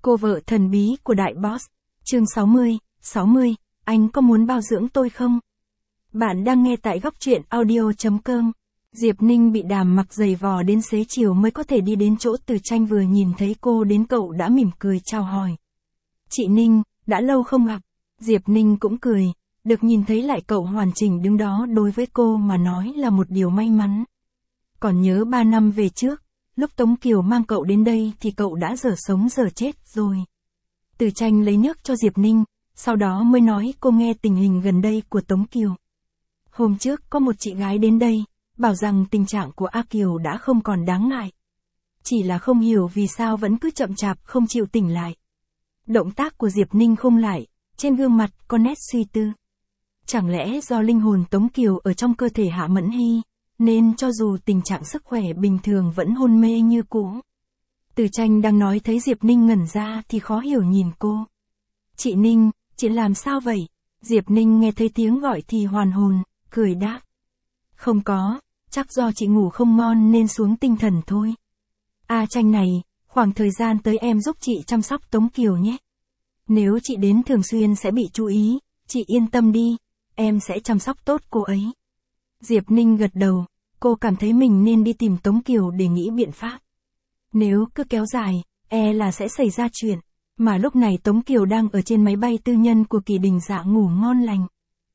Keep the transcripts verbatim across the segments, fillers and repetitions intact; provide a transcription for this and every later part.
Cô vợ thần bí của đại boss. Chương sáu mươi, sáu mươi, anh có muốn bao dưỡng tôi không? Bạn đang nghe tại góc truyện audio chấm com. Diệp Ninh bị Đàm Mặc giày vò đến xế chiều mới có thể đi đến chỗ Từ Tranh, vừa nhìn thấy cô đến cậu đã mỉm cười chào hỏi. Chị Ninh, đã lâu không gặp. Diệp Ninh cũng cười, được nhìn thấy lại cậu hoàn chỉnh đứng đó đối với cô mà nói là một điều may mắn. Còn nhớ ba năm về trước, lúc Tống Kiều mang cậu đến đây thì cậu đã dở sống dở chết rồi. Từ Tranh lấy nước cho Diệp Ninh, sau đó mới nói cô nghe tình hình gần đây của Tống Kiều. Hôm trước có một chị gái đến đây, bảo rằng tình trạng của A Kiều đã không còn đáng ngại. Chỉ là không hiểu vì sao vẫn cứ chậm chạp không chịu tỉnh lại. Động tác của Diệp Ninh khung lại, trên gương mặt có nét suy tư. Chẳng lẽ do linh hồn Tống Kiều ở trong cơ thể Hạ Mẫn Hy, nên cho dù tình trạng sức khỏe bình thường vẫn hôn mê như cũ. Từ Tranh đang nói thấy Diệp Ninh ngẩn ra thì khó hiểu nhìn cô. Chị Ninh, chị làm sao vậy? Diệp Ninh nghe thấy tiếng gọi thì hoàn hồn, cười đáp. Không có, chắc do chị ngủ không ngon nên xuống tinh thần thôi. A Tranh này, khoảng thời gian tới em giúp chị chăm sóc Tống Kiều nhé. Nếu chị đến thường xuyên sẽ bị chú ý, chị yên tâm đi, em sẽ chăm sóc tốt cô ấy. Diệp Ninh gật đầu, cô cảm thấy mình nên đi tìm Tống Kiều để nghĩ biện pháp. Nếu cứ kéo dài, e là sẽ xảy ra chuyện. Mà lúc này Tống Kiều đang ở trên máy bay tư nhân của Kỳ Đình Dạ ngủ ngon lành.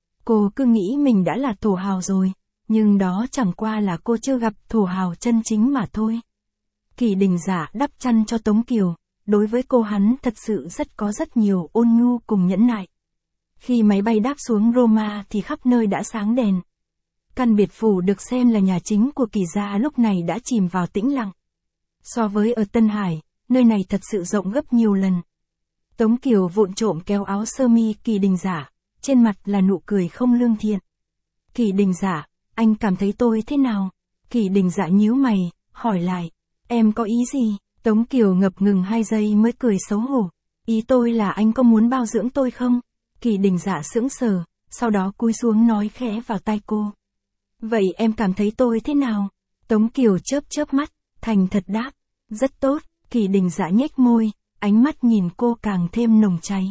Cô cứ nghĩ mình đã là thổ hào rồi, nhưng đó chẳng qua là cô chưa gặp thổ hào chân chính mà thôi. Kỳ Đình Dạ đắp chăn cho Tống Kiều, đối với cô hắn thật sự rất có rất nhiều ôn nhu cùng nhẫn nại. Khi máy bay đáp xuống Roma thì khắp nơi đã sáng đèn. Căn biệt phủ được xem là nhà chính của Kỳ gia lúc này đã chìm vào tĩnh lặng. So với ở Tân Hải, nơi này thật sự rộng gấp nhiều lần. Tống Kiều vụng trộm kéo áo sơ mi Kỳ Đình Dạ, trên mặt là nụ cười không lương thiện. Kỳ Đình Dạ, anh cảm thấy tôi thế nào? Kỳ Đình Dạ nhíu mày, hỏi lại, em có ý gì? Tống Kiều ngập ngừng hai giây mới cười xấu hổ. Ý tôi là anh có muốn bao dưỡng tôi không? Kỳ Đình Dạ sững sờ, sau đó cúi xuống nói khẽ vào tai cô. Vậy em cảm thấy tôi thế nào? Tống Kiều chớp chớp mắt, thành thật đáp. Rất tốt. Kỳ Đình Dạ nhếch môi, ánh mắt nhìn cô càng thêm nồng cháy.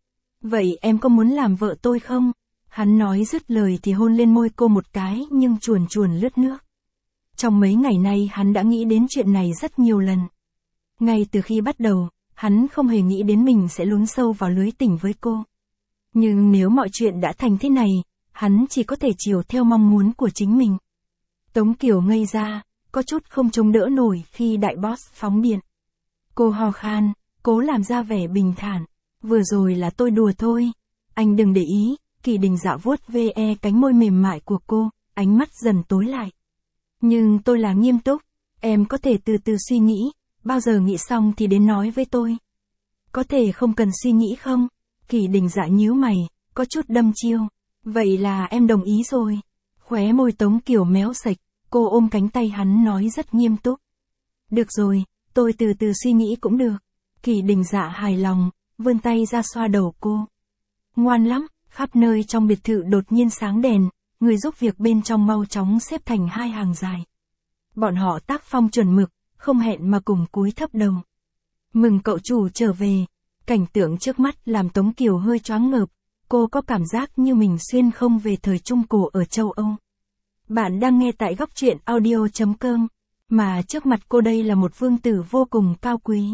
Vậy em có muốn làm vợ tôi không? Hắn nói dứt lời thì hôn lên môi cô một cái nhưng chuồn chuồn lướt nước. Trong mấy ngày nay hắn đã nghĩ đến chuyện này rất nhiều lần. Ngay từ khi bắt đầu, hắn không hề nghĩ đến mình sẽ lún sâu vào lưới tình với cô. Nhưng nếu mọi chuyện đã thành thế này, hắn chỉ có thể chiều theo mong muốn của chính mình. Tống Kiều ngây ra, có chút không chống đỡ nổi khi đại boss phóng điện. Cô ho khan, cố làm ra vẻ bình thản. Vừa rồi là tôi đùa thôi. Anh đừng để ý. Kỳ Đình Dạ vuốt ve cánh môi mềm mại của cô, ánh mắt dần tối lại. Nhưng tôi là nghiêm túc. Em có thể từ từ suy nghĩ. Bao giờ nghĩ xong thì đến nói với tôi. Có thể không cần suy nghĩ không? Kỳ Đình Dạ nhíu mày, có chút đâm chiêu. Vậy là em đồng ý rồi. Khóe môi Tống Kiều méo sạch, cô ôm cánh tay hắn nói rất nghiêm túc. Được rồi, tôi từ từ suy nghĩ cũng được. Kỳ Đình Dạ hài lòng, vươn tay ra xoa đầu cô. Ngoan lắm, khắp nơi trong biệt thự đột nhiên sáng đèn, người giúp việc bên trong mau chóng xếp thành hai hàng dài. Bọn họ tác phong chuẩn mực, không hẹn mà cùng cúi thấp đầu. Mừng cậu chủ trở về. Cảnh tượng trước mắt làm Tống Kiều hơi choáng ngợp, cô có cảm giác như mình xuyên không về thời Trung Cổ ở châu Âu. Bạn đang nghe tại góc truyện audio chấm com, mà trước mặt cô đây là một vương tử vô cùng cao quý.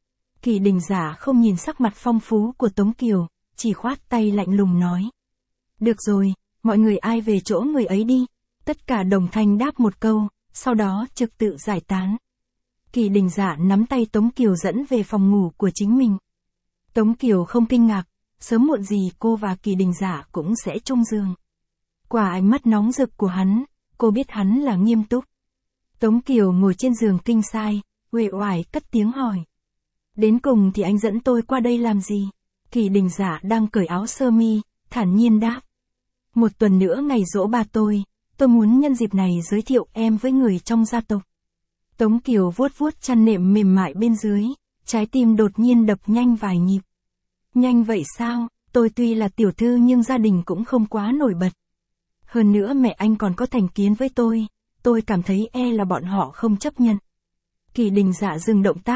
Kỳ Đình Dạ không nhìn sắc mặt phong phú của Tống Kiều, chỉ khoát tay lạnh lùng nói. Được rồi, mọi người ai về chỗ người ấy đi. Tất cả đồng thanh đáp một câu, sau đó trực tự giải tán. Kỳ Đình Dạ nắm tay Tống Kiều dẫn về phòng ngủ của chính mình. Tống Kiều không kinh ngạc, sớm muộn gì cô và Kỳ Đình Dạ cũng sẽ chung giường. Qua ánh mắt nóng rực của hắn, cô biết hắn là nghiêm túc. Tống Kiều ngồi trên giường kinh sai, uể oải cất tiếng hỏi. Đến cùng thì anh dẫn tôi qua đây làm gì? Kỳ Đình Dạ đang cởi áo sơ mi, thản nhiên đáp. Một tuần nữa ngày giỗ ba tôi, tôi muốn nhân dịp này giới thiệu em với người trong gia tộc. Tống Kiều vuốt vuốt chăn nệm mềm mại bên dưới, trái tim đột nhiên đập nhanh vài nhịp. Nhanh vậy sao? Tôi tuy là tiểu thư nhưng gia đình cũng không quá nổi bật. Hơn nữa mẹ anh còn có thành kiến với tôi, tôi cảm thấy e là bọn họ không chấp nhận. Kỳ Đình Dạ dừng động tác,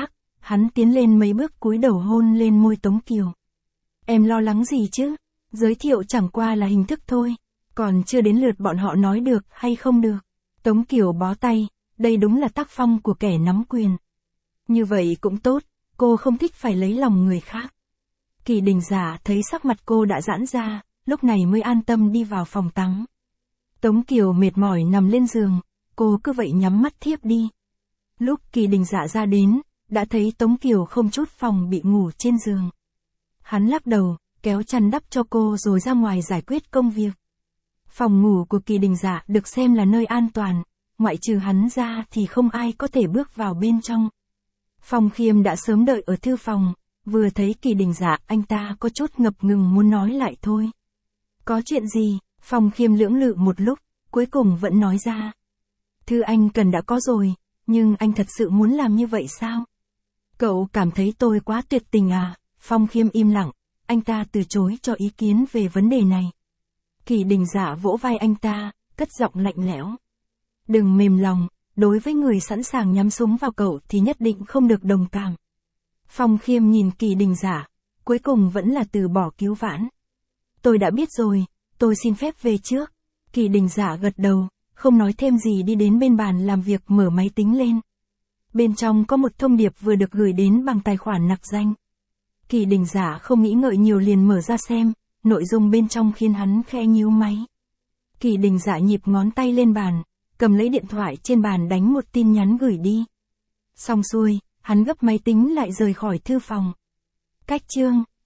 Hắn tiến lên mấy bước cúi đầu hôn lên môi Tống Kiều. Em lo lắng gì chứ? Giới thiệu chẳng qua là hình thức thôi. Còn chưa đến lượt bọn họ nói được hay không được. Tống Kiều bó tay, đây đúng là tác phong của kẻ nắm quyền. Như vậy cũng tốt, cô không thích phải lấy lòng người khác. Kỳ Đình Giả thấy sắc mặt cô đã giãn ra, lúc này mới an tâm đi vào phòng tắm. Tống Kiều mệt mỏi nằm lên giường, cô cứ vậy nhắm mắt thiếp đi. Lúc Kỳ Đình Giả ra đến, đã thấy Tống Kiều không chút phòng bị ngủ trên giường. Hắn lắc đầu, kéo chăn đắp cho cô rồi ra ngoài giải quyết công việc. Phòng ngủ của Kỳ Đình Giả được xem là nơi an toàn, ngoại trừ hắn ra thì không ai có thể bước vào bên trong. Phong Khiêm đã sớm đợi ở thư phòng, vừa thấy Kỳ Đình Giả anh ta có chút ngập ngừng muốn nói lại thôi. Có chuyện gì? Phong Khiêm lưỡng lự một lúc, cuối cùng vẫn nói ra. Thư anh cần đã có rồi, nhưng anh thật sự muốn làm như vậy sao? Cậu cảm thấy tôi quá tuyệt tình à? Phong Khiêm im lặng, anh ta từ chối cho ý kiến về vấn đề này. Kỳ Đình Giả vỗ vai anh ta, cất giọng lạnh lẽo. Đừng mềm lòng, đối với người sẵn sàng nhắm súng vào cậu thì nhất định không được đồng cảm. Phong Khiêm nhìn Kỳ Đình Giả, cuối cùng vẫn là từ bỏ cứu vãn. Tôi đã biết rồi, tôi xin phép về trước. Kỳ Đình Giả gật đầu, không nói thêm gì đi đến bên bàn làm việc mở máy tính lên. Bên trong có một thông điệp vừa được gửi đến bằng tài khoản nặc danh. Kỳ Đình Giả không nghĩ ngợi nhiều liền mở ra xem, nội dung bên trong khiến hắn khẽ nhíu máy. Kỳ Đình Giả nhịp ngón tay lên bàn, cầm lấy điện thoại trên bàn đánh một tin nhắn gửi đi. Xong xuôi, hắn gấp máy tính lại rời khỏi thư phòng. Cách chương